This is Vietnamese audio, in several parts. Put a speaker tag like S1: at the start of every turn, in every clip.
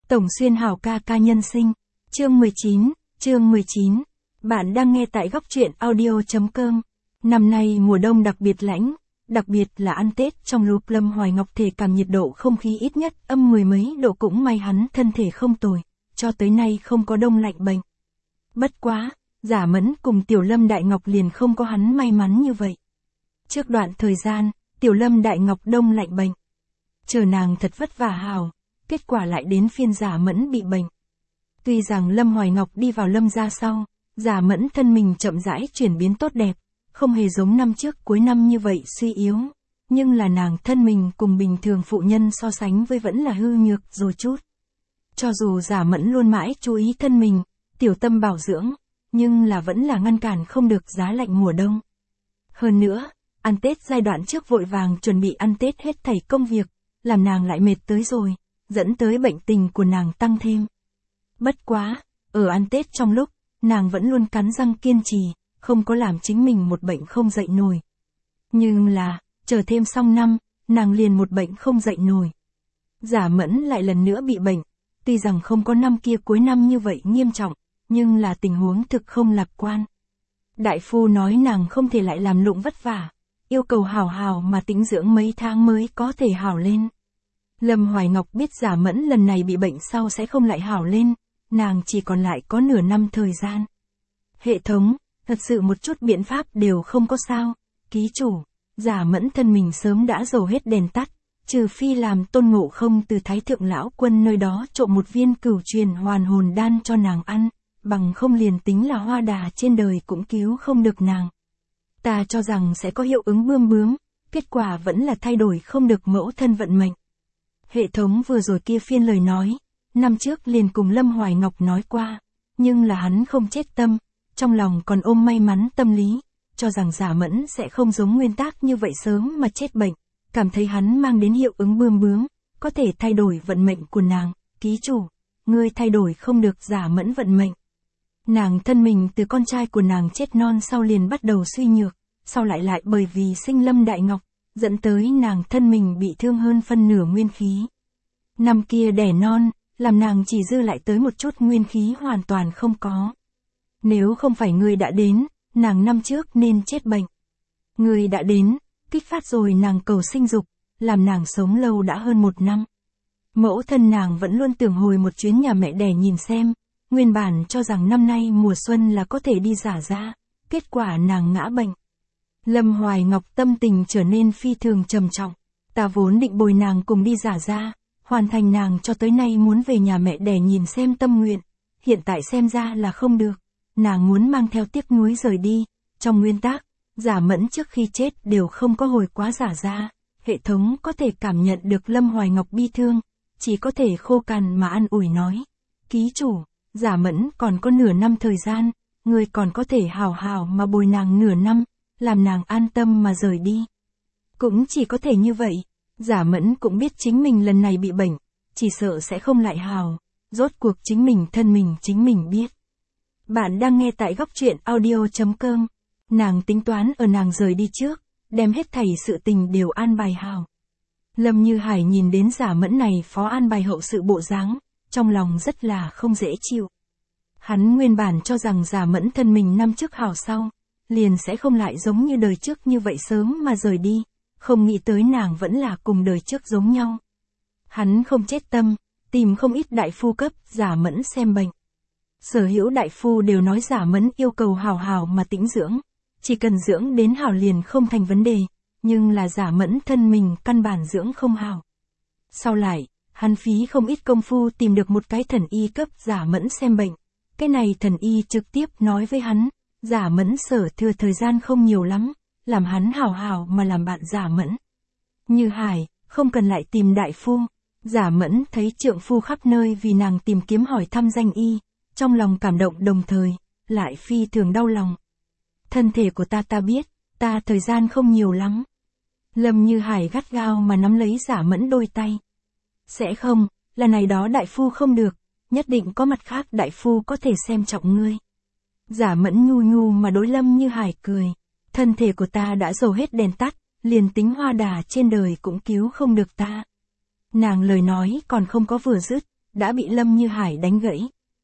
S1: Tổng Xuyên Hào ca ca nhân sinh. Chương 19. Bạn đang nghe tại góc truyện audio.com. Năm nay mùa đông đặc biệt lạnh, đặc biệt là ăn Tết trong lúc Lâm Hoài Ngọc thể cảm nhiệt độ không khí ít nhất âm mười mấy độ, cũng may hắn thân thể không tồi, cho tới nay không có đông lạnh bệnh. Bất quá, Giả Mẫn cùng Tiểu Lâm Đại Ngọc liền không có hắn may mắn như vậy. Trước đoạn thời gian, Tiểu Lâm Đại Ngọc đông lạnh bệnh. Chờ nàng thật vất vả hào, kết quả lại đến phiên Giả Mẫn bị bệnh. Tuy rằng Lâm Hoài Ngọc đi vào Lâm gia sau, Giả Mẫn thân mình chậm rãi chuyển biến tốt đẹp, không hề giống năm trước cuối năm như vậy suy yếu, nhưng là nàng thân mình cùng bình thường phụ nhân so sánh với vẫn là hư nhược rồi chút. Cho dù Giả Mẫn luôn mãi chú ý thân mình, tiểu tâm bảo dưỡng, nhưng là vẫn là ngăn cản không được giá lạnh mùa đông. Hơn nữa, ăn Tết giai đoạn trước vội vàng chuẩn bị ăn Tết hết thảy công việc, làm nàng lại mệt tới rồi, dẫn tới bệnh tình của nàng tăng thêm. Bất quá, ở ăn Tết trong lúc, nàng vẫn luôn cắn răng kiên trì, không có làm chính mình một bệnh không dậy nổi. Nhưng là, chờ thêm xong năm, nàng liền một bệnh không dậy nổi. Giả Mẫn lại lần nữa bị bệnh, tuy rằng không có năm kia cuối năm như vậy nghiêm trọng, nhưng là tình huống thực không lạc quan. Đại phu nói nàng không thể lại làm lụng vất vả, yêu cầu hào hào mà tĩnh dưỡng mấy tháng mới có thể hào lên. Lâm Hoài Ngọc biết Giả Mẫn lần này bị bệnh sau sẽ không lại hào lên, nàng chỉ còn lại có nửa năm thời gian. Hệ thống, thật sự một chút biện pháp đều không có sao, ký chủ, Giả Mẫn thân mình sớm đã dầu hết đèn tắt, trừ phi làm Tôn Ngộ Không từ Thái Thượng Lão Quân nơi đó trộm một viên cửu truyền hoàn hồn đan cho nàng ăn, bằng không liền tính là hoa đà trên đời cũng cứu không được nàng. Ta cho rằng sẽ có hiệu ứng bươm bướm, kết quả vẫn là thay đổi không được mẫu thân vận mệnh. Hệ thống vừa rồi kia phiên lời nói, năm trước liền cùng Lâm Hoài Ngọc nói qua, nhưng là hắn không chết tâm, trong lòng còn ôm may mắn tâm lý, cho rằng Giả Mẫn sẽ không giống nguyên tắc như vậy sớm mà chết bệnh, cảm thấy hắn mang đến hiệu ứng bươm bướm, có thể thay đổi vận mệnh của nàng. Ký chủ, ngươi thay đổi không được Giả Mẫn vận mệnh. Nàng thân mình từ con trai của nàng chết non sau liền bắt đầu suy nhược, sau lại bởi vì sinh Lâm Đại Ngọc, dẫn tới nàng thân mình bị thương hơn phân nửa nguyên khí. Năm kia đẻ non, làm nàng chỉ dư lại tới một chút nguyên khí hoàn toàn không có. Nếu không phải ngươi đã đến, nàng năm trước nên chết bệnh. Ngươi đã đến, kích phát rồi nàng cầu sinh dục, làm nàng sống lâu đã hơn một năm. Mẫu thân nàng vẫn luôn tưởng hồi một chuyến nhà mẹ đẻ nhìn xem, nguyên bản cho rằng năm nay mùa xuân là có thể đi Giả ra, kết quả nàng ngã bệnh. Lâm Hoài Ngọc tâm tình trở nên phi thường trầm trọng, ta vốn định bồi nàng cùng đi Giả ra, hoàn thành nàng cho tới nay muốn về nhà mẹ đẻ nhìn xem tâm nguyện, hiện tại xem ra là không được, nàng muốn mang theo tiếc nuối rời đi, trong nguyên tắc, Giả Mẫn trước khi chết đều không có hồi quá Giả ra, hệ thống có thể cảm nhận được Lâm Hoài Ngọc bi thương, chỉ có thể khô cằn mà an ủi nói, ký chủ, Giả Mẫn còn có nửa năm thời gian, người còn có thể hào hào mà bồi nàng nửa năm, làm nàng an tâm mà rời đi. Cũng chỉ có thể như vậy, Giả Mẫn cũng biết chính mình lần này bị bệnh, chỉ sợ sẽ không lại hào, rốt cuộc chính mình biết. Bạn đang nghe tại góc truyện audio.com, nàng tính toán ở nàng rời đi trước, đem hết thảy sự tình đều an bài hào. Lâm Như Hải nhìn đến Giả Mẫn này phó an bài hậu sự bộ dáng, trong lòng rất là không dễ chịu. Hắn nguyên bản cho rằng Giả Mẫn thân mình năm trước hào sau, liền sẽ không lại giống như đời trước như vậy sớm mà rời đi, không nghĩ tới nàng vẫn là cùng đời trước giống nhau. Hắn không chết tâm, tìm không ít đại phu cấp Giả Mẫn xem bệnh. Sở hữu đại phu đều nói Giả Mẫn yêu cầu hào hào mà tĩnh dưỡng, chỉ cần dưỡng đến hào liền không thành vấn đề, nhưng là Giả Mẫn thân mình căn bản dưỡng không hào. Sau lại, hắn phí không ít công phu tìm được một cái thần y cấp Giả Mẫn xem bệnh, cái này thần y trực tiếp nói với hắn, Giả Mẫn sở thừa thời gian không nhiều lắm, làm hắn hào hào mà làm bạn Giả Mẫn. Như Hải, không cần lại tìm đại phu. Giả Mẫn thấy trượng phu khắp nơi vì nàng tìm kiếm hỏi thăm danh y, trong lòng cảm động đồng thời, lại phi thường đau lòng. Thân thể của ta biết, ta thời gian không nhiều lắm. Lâm Như Hải gắt gao mà nắm lấy Giả Mẫn đôi tay. Sẽ không, là này đó đại phu không được, nhất định có mặt khác đại phu có thể xem trọng ngươi. Giả Mẫn nhu nhu mà đối Lâm Như Hải cười, thân thể của ta đã dầu hết đèn tắt, liền tính hoa đà trên đời cũng cứu không được ta. Nàng lời nói còn không có vừa dứt, đã bị Lâm Như Hải đánh gãy.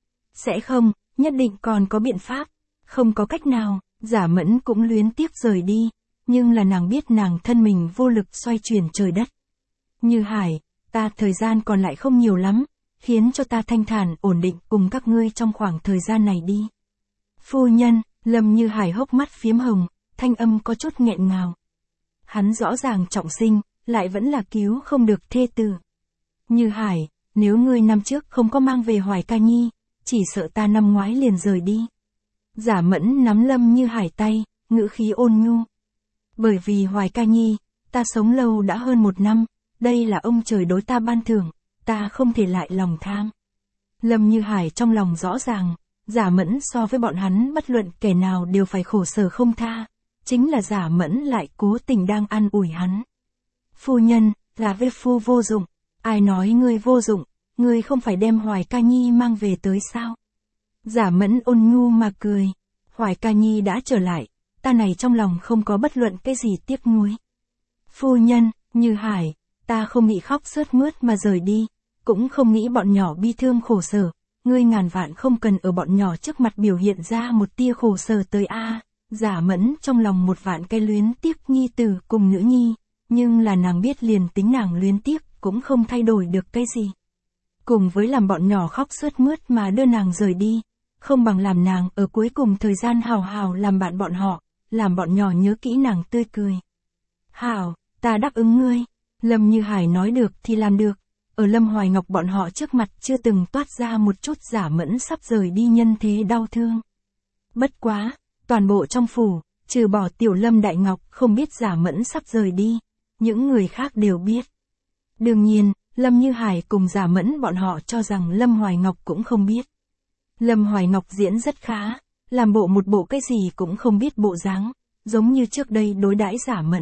S1: Sẽ không, nhất định còn có biện pháp. Không có cách nào, Giả Mẫn cũng luyến tiếc rời đi, nhưng là nàng biết nàng thân mình vô lực xoay chuyển trời đất. Như Hải, ta thời gian còn lại không nhiều lắm, khiến cho ta thanh thản ổn định cùng các ngươi trong khoảng thời gian này đi. Phu nhân, Lâm Như Hải hốc mắt phiếm hồng, thanh âm có chút nghẹn ngào. Hắn rõ ràng trọng sinh, lại vẫn là cứu không được thê tử. Như Hải, nếu ngươi năm trước không có mang về Hoài Ca Nhi, chỉ sợ ta năm ngoái liền rời đi. Giả Mẫn nắm Lâm Như Hải tay, ngữ khí ôn nhu. Bởi vì Hoài Ca Nhi, ta sống lâu đã hơn 1 năm, đây là ông trời đối ta ban thưởng, ta không thể lại lòng tham. Lâm Như Hải trong lòng rõ ràng, Giả Mẫn so với bọn hắn bất luận kẻ nào đều phải khổ sở không tha, chính là Giả Mẫn lại cố tình đang an ủi hắn. Phu nhân, là ve phu vô dụng, ai nói ngươi vô dụng, ngươi không phải đem Hoài Ca Nhi mang về tới sao? Giả Mẫn ôn nhu mà cười, Hoài Ca Nhi đã trở lại, ta này trong lòng không có bất luận cái gì tiếc nuối. Phu nhân, Như Hải, ta không nghĩ khóc sướt mướt mà rời đi, cũng không nghĩ bọn nhỏ bi thương khổ sở, ngươi ngàn vạn không cần ở bọn nhỏ trước mặt biểu hiện ra một tia khổ sở tới a. Giả Mẫn trong lòng một vạn cái luyến tiếc nhi tử cùng nữ nhi, nhưng là nàng biết liền tính nàng luyến tiếc cũng không thay đổi được cái gì. Cùng với làm bọn nhỏ khóc sướt mướt mà đưa nàng rời đi, không bằng làm nàng ở cuối cùng thời gian hào hào làm bạn bọn họ, làm bọn nhỏ nhớ kỹ nàng tươi cười. Hảo, ta đáp ứng ngươi. Lâm Như Hải nói được thì làm được, ở Lâm Hoài Ngọc bọn họ trước mặt chưa từng toát ra một chút Giả Mẫn sắp rời đi nhân thế đau thương. Bất quá, toàn bộ trong phủ, trừ bỏ tiểu Lâm Đại Ngọc không biết Giả Mẫn sắp rời đi, những người khác đều biết. Đương nhiên, Lâm Như Hải cùng Giả Mẫn bọn họ cho rằng Lâm Hoài Ngọc cũng không biết. Lâm Hoài Ngọc diễn rất khá, làm một bộ cái gì cũng không biết bộ dáng, giống như trước đây đối đãi Giả Mẫn.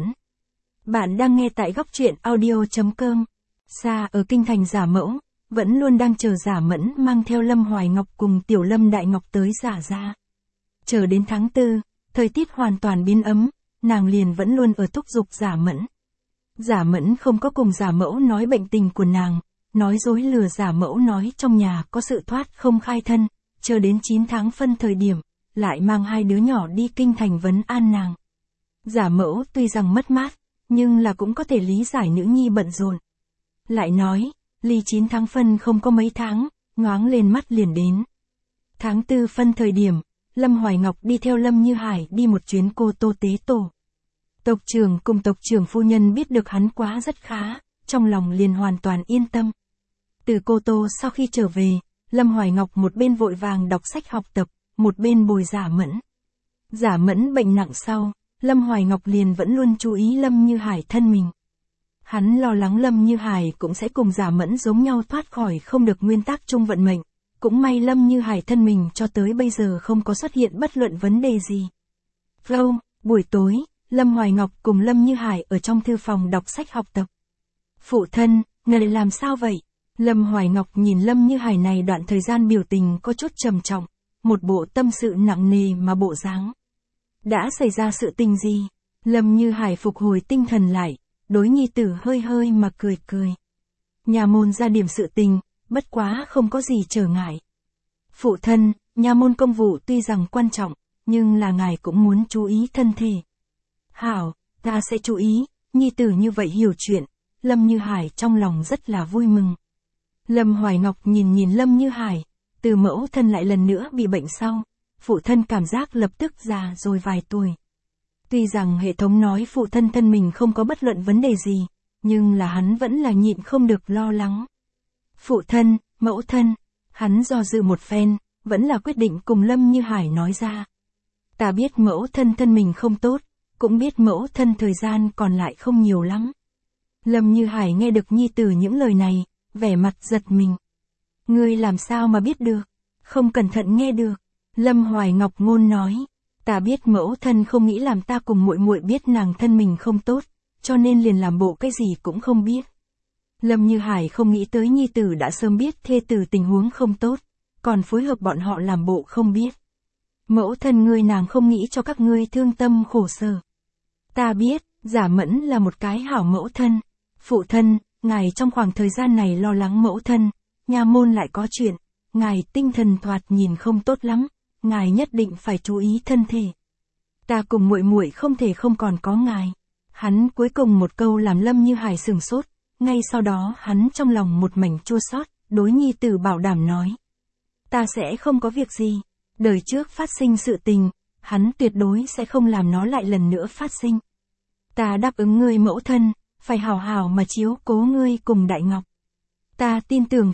S1: Bạn đang nghe tại góc truyện audio.com. Xa ở kinh thành Giả Mẫu, vẫn luôn đang chờ Giả Mẫn mang theo Lâm Hoài Ngọc cùng tiểu Lâm Đại Ngọc tới Giả gia. Chờ đến tháng 4, thời tiết hoàn toàn biến ấm, nàng liền vẫn luôn ở thúc giục Giả Mẫn. Giả Mẫn không có cùng Giả Mẫu nói bệnh tình của nàng, nói dối lừa Giả Mẫu nói trong nhà có sự thoát không khai thân, chờ đến 9 tháng phân thời điểm, lại mang 2 đứa nhỏ đi kinh thành vấn an nàng. Giả Mẫu tuy rằng mất mát, nhưng là cũng có thể lý giải nữ nhi bận rộn. Lại nói, ly 9 tháng phân không có mấy tháng, nhoáng lên mắt liền đến. Tháng 4 phân thời điểm, Lâm Hoài Ngọc đi theo Lâm Như Hải đi một chuyến Cô Tô tế tổ. Tộc trưởng cùng tộc trưởng phu nhân biết được hắn quá rất khá, trong lòng liền hoàn toàn yên tâm. Từ Cô Tô sau khi trở về, Lâm Hoài Ngọc một bên vội vàng đọc sách học tập, một bên bồi Giả Mẫn. Giả Mẫn bệnh nặng sau, Lâm Hoài Ngọc liền vẫn luôn chú ý Lâm Như Hải thân mình. Hắn lo lắng Lâm Như Hải cũng sẽ cùng Giả Mẫn giống nhau thoát khỏi không được nguyên tắc chung vận mệnh. Cũng may Lâm Như Hải thân mình cho tới bây giờ không có xuất hiện bất luận vấn đề gì. Buổi tối, Lâm Hoài Ngọc cùng Lâm Như Hải ở trong thư phòng đọc sách học tập. Phụ thân, ngài làm sao vậy? Lâm Hoài Ngọc nhìn Lâm Như Hải này đoạn thời gian biểu tình có chút trầm trọng, một bộ tâm sự nặng nề mà bộ dáng. Đã xảy ra sự tình gì? Lâm Như Hải phục hồi tinh thần lại, đối nhi tử hơi hơi mà cười cười. Nhà môn ra điểm sự tình, bất quá không có gì trở ngại. Phụ thân, nhà môn công vụ tuy rằng quan trọng, nhưng là ngài cũng muốn chú ý thân thể. Hảo, ta sẽ chú ý, nhi tử như vậy hiểu chuyện, Lâm Như Hải trong lòng rất là vui mừng. Lâm Hoài Ngọc nhìn Lâm Như Hải, từ mẫu thân lại lần nữa bị bệnh sau, phụ thân cảm giác lập tức già rồi vài tuổi. Tuy rằng hệ thống nói phụ thân thân mình không có bất luận vấn đề gì, nhưng là hắn vẫn là nhịn không được lo lắng. Phụ thân, mẫu thân, hắn do dự một phen, vẫn là quyết định cùng Lâm Như Hải nói ra. Ta biết mẫu thân thân mình không tốt, cũng biết mẫu thân thời gian còn lại không nhiều lắm. Lâm Như Hải nghe được nhi tử những lời này, vẻ mặt giật mình. Ngươi làm sao mà biết được? Không cẩn thận nghe được. Lâm Hoài Ngọc ngôn nói, ta biết mẫu thân không nghĩ làm ta cùng muội muội biết nàng thân mình không tốt, cho nên liền làm bộ cái gì cũng không biết. Lâm Như Hải không nghĩ tới nhi tử đã sớm biết thê tử tình huống không tốt, còn phối hợp bọn họ làm bộ không biết. Mẫu thân ngươi nàng không nghĩ cho các ngươi thương tâm khổ sở. Ta biết, Giả Mẫn là một cái hảo mẫu thân. Phụ thân, ngài trong khoảng thời gian này lo lắng mẫu thân, nha môn lại có chuyện, ngài tinh thần thoạt nhìn không tốt lắm, ngài nhất định phải chú ý thân thể. Ta cùng muội muội không thể không còn có ngài. Hắn cuối cùng một câu làm Lâm Như Hải sửng sốt, ngay sau đó hắn trong lòng một mảnh chua xót, đối nhi tử bảo đảm nói. Ta sẽ không có việc gì, đời trước phát sinh sự tình, hắn tuyệt đối sẽ không làm nó lại lần nữa phát sinh. Ta đáp ứng ngươi mẫu thân, phải hào hào mà chiếu cố ngươi cùng Đại Ngọc. Ta tin tưởng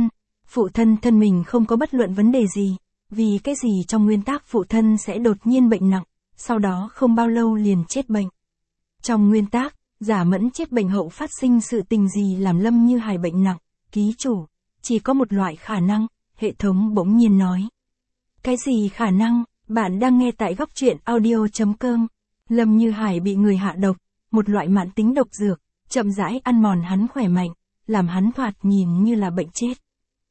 S1: phụ thân thân mình không có bất luận vấn đề gì, vì cái gì trong nguyên tắc phụ thân sẽ đột nhiên bệnh nặng, sau đó không bao lâu liền chết bệnh. Trong nguyên tắc, Giả Mẫn chết bệnh hậu phát sinh sự tình gì làm Lâm Như Hải bệnh nặng, ký chủ, chỉ có một loại khả năng, hệ thống bỗng nhiên nói. Cái gì khả năng, bạn đang nghe tại góc truyện audio.com. Lâm Như Hải bị người hạ độc, một loại mãn tính độc dược, chậm rãi ăn mòn hắn khỏe mạnh, làm hắn thoạt nhìn như là bệnh chết.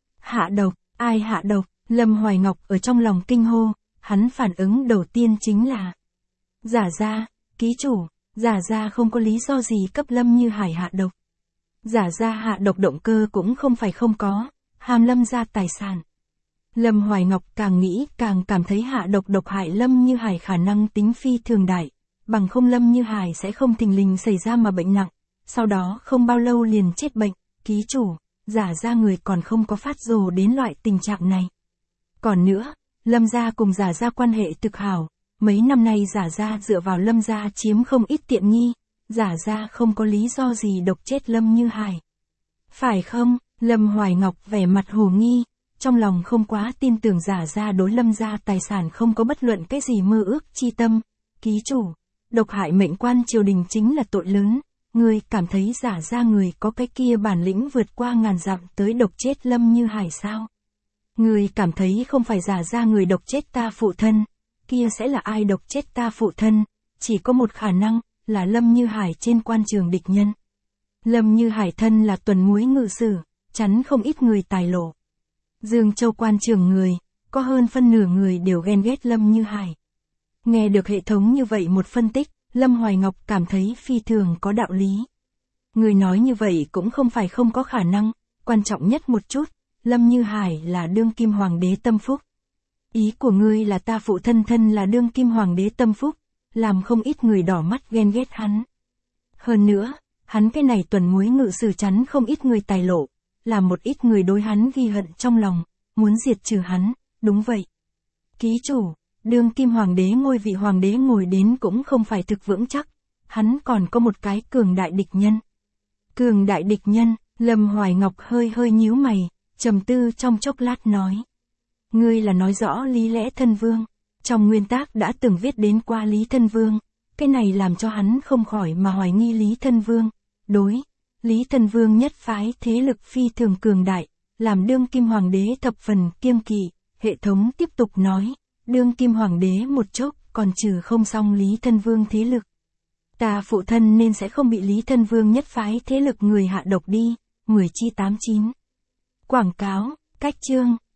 S1: Hạ độc, ai hạ độc? Lâm Hoài Ngọc ở trong lòng kinh hô, hắn phản ứng đầu tiên chính là Giả gia, ký chủ, Giả gia không có lý do gì cấp Lâm Như Hải hạ độc. Giả gia hạ độc động cơ cũng không phải không có, hàm Lâm gia tài sản. Lâm Hoài Ngọc càng nghĩ càng cảm thấy hạ độc độc hại Lâm Như Hải khả năng tính phi thường đại, bằng không Lâm Như Hải sẽ không thình lình xảy ra mà bệnh nặng, sau đó không bao lâu liền chết bệnh, ký chủ, Giả gia người còn không có phát rồ đến loại tình trạng này. Còn nữa, Lâm gia cùng Giả gia quan hệ thực hảo, mấy năm nay Giả gia dựa vào Lâm gia chiếm không ít tiện nghi, Giả gia không có lý do gì độc chết Lâm Như Hải. Phải không? Lâm Hoài Ngọc vẻ mặt hồ nghi, trong lòng không quá tin tưởng Giả gia đối Lâm gia tài sản không có bất luận cái gì mơ ước chi tâm. Ký chủ, độc hại mệnh quan triều đình chính là tội lớn, ngươi cảm thấy Giả gia người có cái kia bản lĩnh vượt qua ngàn dặm tới độc chết Lâm Như Hải sao? Ngươi cảm thấy không phải Giả gia người độc chết ta phụ thân, kia sẽ là ai độc chết ta phụ thân? Chỉ có một khả năng, là Lâm Như Hải trên quan trường địch nhân. Lâm Như Hải thân là tuần muối ngự sử, chắn không ít người tài lộ. Dương Châu quan trường người, có hơn phân nửa người đều ghen ghét Lâm Như Hải. Nghe được hệ thống như vậy một phân tích, Lâm Hoài Ngọc cảm thấy phi thường có đạo lý. Người nói như vậy cũng không phải không có khả năng, quan trọng nhất một chút, Lâm Như Hải là đương kim hoàng đế tâm phúc. Ý của ngươi là ta phụ thân thân là đương kim hoàng đế tâm phúc, làm không ít người đỏ mắt ghen ghét hắn. Hơn nữa, hắn cái này tuần muối ngự sử chắn không ít người tài lộ, làm một ít người đối hắn ghi hận trong lòng, muốn diệt trừ hắn, đúng vậy. Ký chủ, đương kim hoàng đế ngôi vị hoàng đế ngồi đến cũng không phải thực vững chắc, hắn còn có một cái cường đại địch nhân. Cường đại địch nhân, Lâm Hoài Ngọc hơi hơi nhíu mày, trầm tư trong chốc lát nói. Ngươi là nói rõ Lý Lẽ Thân Vương, trong nguyên tắc đã từng viết đến qua Lý Thân Vương, cái này làm cho hắn không khỏi mà hoài nghi Lý Thân Vương. Đối, Lý Thân Vương nhất phái thế lực phi thường cường đại, làm đương kim hoàng đế thập phần kiêng kỵ, hệ thống tiếp tục nói, đương kim hoàng đế một chốc còn trừ không xong Lý Thân Vương thế lực. Ta phụ thân nên sẽ không bị Lý Thân Vương nhất phái thế lực người hạ độc đi, 10 chi 89. Quảng cáo, cách chương.